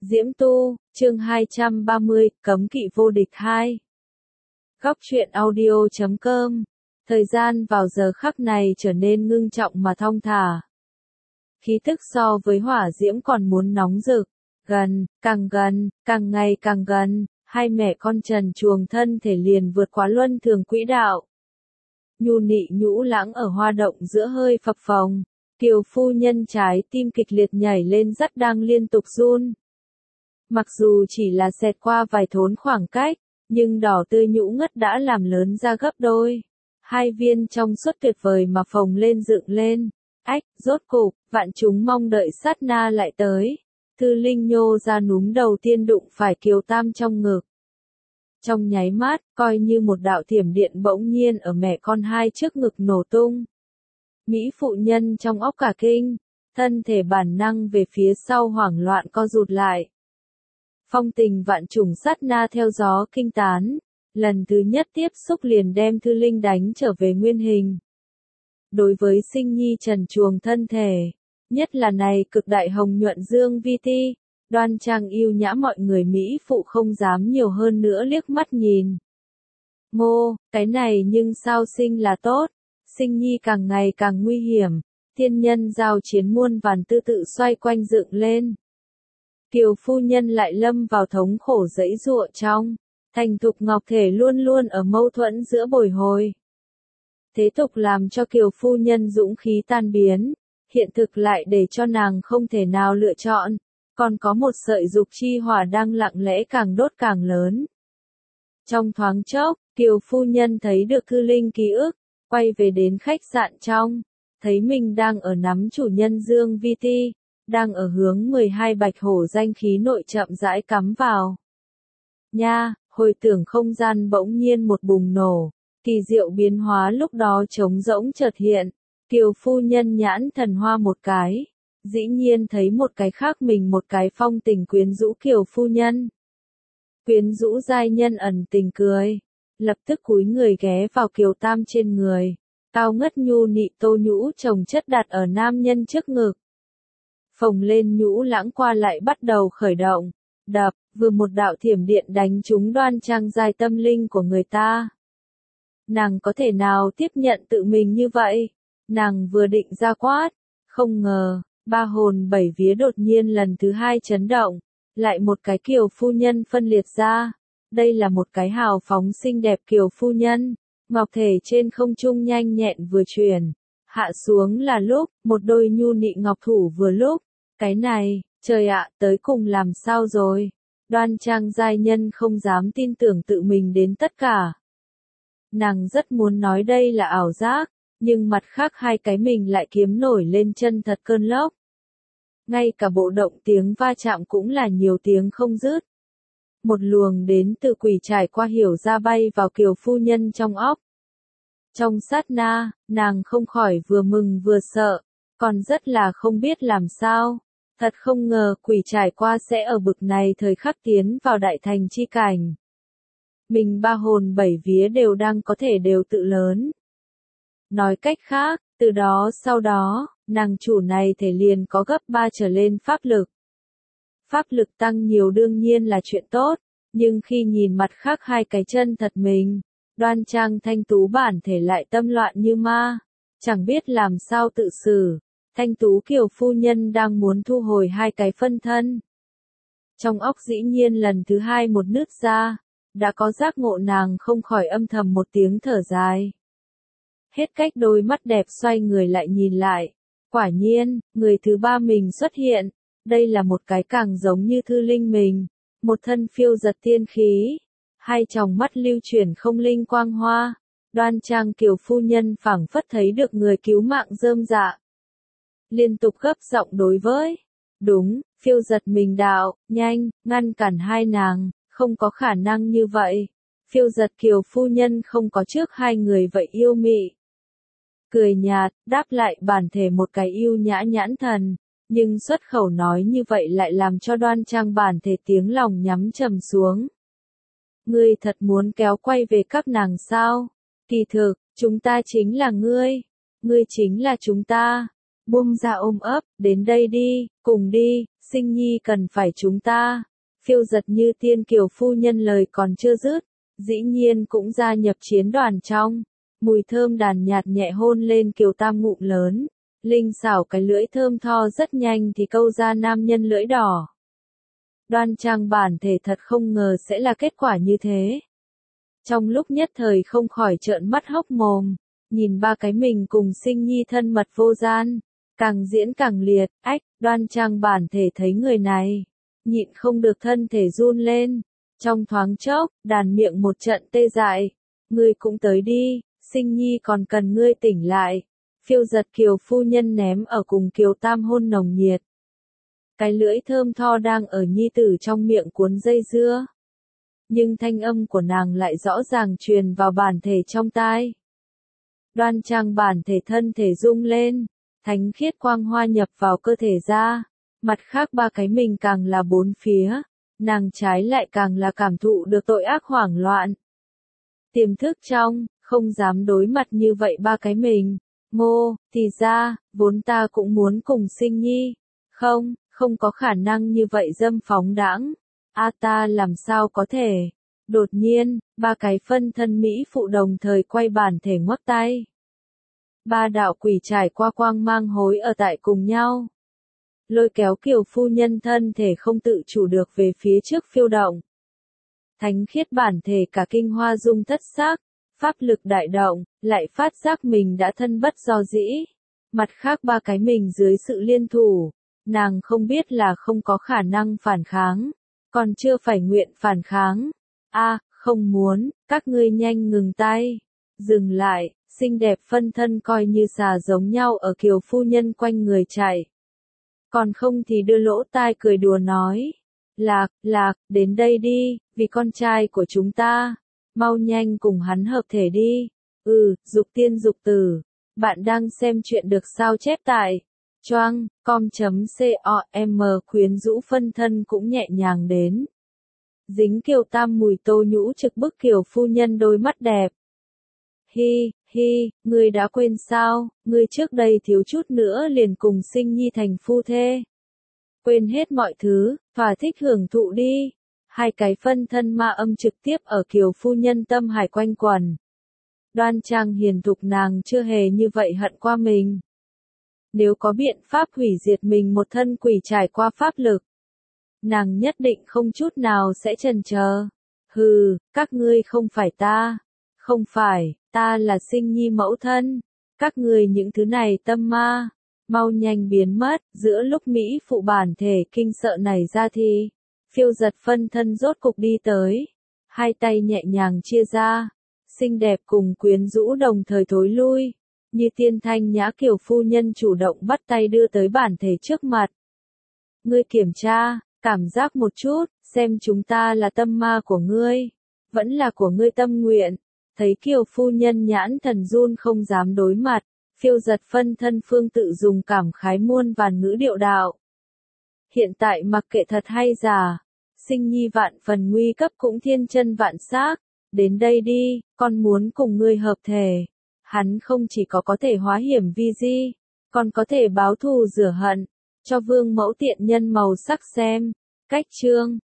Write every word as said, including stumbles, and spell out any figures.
Diễm Tu, chương hai trăm ba mươi, Cấm kỵ vô địch hai. Góc truyện audio chấm com. Thời gian vào giờ khắc này trở nên ngưng trọng mà thong thả. Khí tức so với hỏa diễm còn muốn nóng rực, gần, càng gần, càng ngày càng gần, hai mẹ con trần truồng thân thể liền vượt quá luân thường quỹ đạo. Nhu nị nhũ lãng ở hoa động giữa hơi phập phồng, Kiều phu nhân trái tim kịch liệt nhảy lên rất đang liên tục run. Mặc dù chỉ là xẹt qua vài thốn khoảng cách, nhưng đỏ tươi nhũ ngất đã làm lớn ra gấp đôi. Hai viên trong suốt tuyệt vời mà phồng lên dựng lên. Ách, rốt cục, vạn chúng mong đợi sát na lại tới. Thư Linh nhô ra núm đầu tiên đụng phải Kiều Tam trong ngực. Trong nháy mắt, coi như một đạo thiểm điện bỗng nhiên ở mẹ con hai trước ngực nổ tung. Mỹ phụ nhân trong óc cả kinh, thân thể bản năng về phía sau hoảng loạn co rụt lại. Phong tình vạn trùng sát na theo gió kinh tán, lần thứ nhất tiếp xúc liền đem Thư Linh đánh trở về nguyên hình. Đối với sinh nhi trần truồng thân thể, nhất là này cực đại hồng nhuận dương vi ti, đoan trang yêu nhã mọi người Mỹ phụ không dám nhiều hơn nữa liếc mắt nhìn. Ngô, cái này nhưng sao sinh là tốt, sinh nhi càng ngày càng nguy hiểm, thiên nhân giao chiến muôn vàn tư tự xoay quanh dựng lên. Kiều phu nhân lại lâm vào thống khổ dẫy giụa trong, thành thục ngọc thể luôn luôn ở mâu thuẫn giữa bồi hồi. Thế tục làm cho Kiều phu nhân dũng khí tan biến, hiện thực lại để cho nàng không thể nào lựa chọn, còn có một sợi dục chi hỏa đang lặng lẽ càng đốt càng lớn. Trong thoáng chốc, Kiều phu nhân thấy được Thư Linh ký ức, quay về đến khách sạn trong, thấy mình đang ở nắm chủ nhân Dương Vi Ti, đang ở hướng mười hai bạch hổ danh khí nội chậm rãi cắm vào. Nha, hồi tưởng không gian bỗng nhiên một bùng nổ, kỳ diệu biến hóa lúc đó trống rỗng chợt hiện, Kiều phu nhân nhãn thần hoa một cái, dĩ nhiên thấy một cái khác mình một cái phong tình quyến rũ Kiều phu nhân. Quyến rũ giai nhân ẩn tình cười, lập tức cúi người ghé vào Kiều Tam trên người, cao ngất nhu nị tô nhũ chồng chất đặt ở nam nhân trước ngực. Phồng lên nhũ lãng qua lại bắt đầu khởi động, đập, vừa một đạo thiểm điện đánh trúng đoan trang giai tâm linh của người ta. Nàng có thể nào tiếp nhận tự mình như vậy? Nàng vừa định ra quát, không ngờ, ba hồn bảy vía đột nhiên lần thứ hai chấn động, lại một cái Kiều phu nhân phân liệt ra. Đây là một cái hào phóng xinh đẹp Kiều phu nhân, ngọc thể trên không trung nhanh nhẹn vừa chuyển. Hạ xuống là lúc, một đôi nhu nị ngọc thủ vừa lúc, cái này, trời ạ, tới cùng làm sao rồi, đoan trang giai nhân không dám tin tưởng tự mình đến tất cả. Nàng rất muốn nói đây là ảo giác, nhưng mặt khác hai cái mình lại kiếm nổi lên chân thật cơn lốc. Ngay cả bộ động tiếng va chạm cũng là nhiều tiếng không dứt. Một luồng đến từ quỷ trải qua hiểu ra bay vào Kiều phu nhân trong óc. Trong sát na, nàng không khỏi vừa mừng vừa sợ, còn rất là không biết làm sao. Thật không ngờ quỷ trải qua sẽ ở bực này thời khắc tiến vào đại thành chi cảnh. Mình ba hồn bảy vía đều đang có thể đều tự lớn. Nói cách khác, từ đó sau đó, nàng chủ này thể liền có gấp ba trở lên pháp lực. Pháp lực tăng nhiều đương nhiên là chuyện tốt, nhưng khi nhìn mặt khác hai cái chân thật mình, đoan trang thanh tú bản thể lại tâm loạn như ma, chẳng biết làm sao tự xử. Thanh tú Kiều phu nhân đang muốn thu hồi hai cái phân thân. Trong óc dĩ nhiên lần thứ hai một nứt ra, đã có giác ngộ nàng không khỏi âm thầm một tiếng thở dài. Hết cách đôi mắt đẹp xoay người lại nhìn lại. Quả nhiên, người thứ ba mình xuất hiện, đây là một cái càng giống như Thư Linh mình, một thân phiêu giật tiên khí, hai tròng mắt lưu chuyển không linh quang hoa, đoan trang Kiều phu nhân phảng phất thấy được người cứu mạng rơm dạ. Liên tục gấp giọng đối với, đúng, phiêu giật mình đạo, nhanh, ngăn cản hai nàng, không có khả năng như vậy. Phiêu giật Kiều phu nhân không có trước hai người vậy yêu mị. Cười nhạt, đáp lại bản thể một cái yêu nhã nhãn thần, nhưng xuất khẩu nói như vậy lại làm cho đoan trang bản thể tiếng lòng nhắm trầm xuống. Ngươi thật muốn kéo quay về các nàng sao? Kỳ thực, chúng ta chính là ngươi, ngươi chính là chúng ta. Buông ra ôm ấp, đến đây đi, cùng đi, Sinh nhi cần phải chúng ta. Phiêu giật như tiên kiều phu nhân lời còn chưa dứt, dĩ nhiên cũng gia nhập chiến đoàn trong. Mùi thơm đàn nhạt nhẹ hôn lên Kiều Tam ngụm lớn, linh xảo cái lưỡi thơm tho rất nhanh thì câu ra nam nhân lưỡi đỏ. Đoan Trang bản thể thật không ngờ sẽ là kết quả như thế. Trong lúc nhất thời không khỏi trợn mắt hốc mồm, nhìn ba cái mình cùng Sinh nhi thân mật vô gian, càng diễn càng liệt, ách, Đoan Trang bản thể thấy người này, nhịn không được thân thể run lên, trong thoáng chốc, đàn miệng một trận tê dại, ngươi cũng tới đi, Sinh nhi còn cần ngươi tỉnh lại. Phiêu giật Kiều phu nhân ném ở cùng Kiều Tam hôn nồng nhiệt. Cái lưỡi thơm tho đang ở nhi tử trong miệng cuốn dây dưa. Nhưng thanh âm của nàng lại rõ ràng truyền vào bản thể trong tai. Đoan Trang bản thể thân thể rung lên, thánh khiết quang hoa nhập vào cơ thể ra. Mặt khác ba cái mình càng là bốn phía, nàng trái lại càng là cảm thụ được tội ác hoảng loạn. Tiềm thức trong, không dám đối mặt như vậy ba cái mình. Ngô, thì ra, vốn ta cũng muốn cùng Sinh nhi. Không, không có khả năng như vậy dâm phóng đãng. A ta làm sao có thể. Đột nhiên, ba cái phân thân Mỹ phụ đồng thời quay bản thể ngoắc tay. Ba đạo quỷ trải qua quang mang hối ở tại cùng nhau. Lôi kéo Kiều phu nhân thân thể không tự chủ được về phía trước phiêu động. Thánh khiết bản thể cả kinh hoa dung thất xác. Pháp lực đại động, lại phát giác mình đã thân bất do dĩ. Mặt khác ba cái mình dưới sự liên thủ, nàng không biết là không có khả năng phản kháng, còn chưa phải nguyện phản kháng. A, không muốn, các ngươi nhanh ngừng tay. Dừng lại, xinh đẹp phân thân coi như xà giống nhau ở Kiều phu nhân quanh người chạy. Còn không thì đưa lỗ tai cười đùa nói. Lạc, lạc, đến đây đi, vì con trai của chúng ta. Mau nhanh cùng hắn hợp thể đi. Ừ, dục tiên dục tử. Bạn đang xem chuyện được sao chép tại choang com.com khuyến rũ phân thân cũng nhẹ nhàng đến. Dính Kiều Tam mùi tô nhũ trực bức Kiều phu nhân đôi mắt đẹp. Hi, hi, ngươi đã quên sao, ngươi trước đây thiếu chút nữa liền cùng Sinh nhi thành phu thê. Quên hết mọi thứ, thỏa thích hưởng thụ đi. Hai cái phân thân ma âm trực tiếp ở Kiều phu nhân tâm hải quanh quẩn. Đoan Trang hiền thục nàng chưa hề như vậy hận qua mình. Nếu có biện pháp hủy diệt mình một thân quỷ trải qua pháp lực, nàng nhất định không chút nào sẽ chần chờ. Hừ, các ngươi không phải ta. Không phải, ta là Sinh nhi mẫu thân. Các ngươi những thứ này tâm ma, mau nhanh biến mất. Giữa lúc Mỹ phụ bản thể kinh sợ này ra thì phiêu giật phân thân rốt cục đi tới, hai tay nhẹ nhàng chia ra, xinh đẹp cùng quyến rũ đồng thời thối lui, như tiên thanh nhã Kiều phu nhân chủ động bắt tay đưa tới bản thể trước mặt. Ngươi kiểm tra, cảm giác một chút, xem chúng ta là tâm ma của ngươi, vẫn là của ngươi tâm nguyện. Thấy Kiều phu nhân nhãn thần run không dám đối mặt, phiêu giật phân thân phương tự dùng cảm khái muôn vàn ngữ điệu đạo. Hiện tại mặc kệ thật hay giả, Sinh nhi vạn phần nguy cấp cũng thiên chân vạn xác, đến đây đi, con muốn cùng ngươi hợp thể. Hắn không chỉ có có thể hóa hiểm vi di, còn có thể báo thù rửa hận, cho vương mẫu tiện nhân màu sắc xem. Cách chương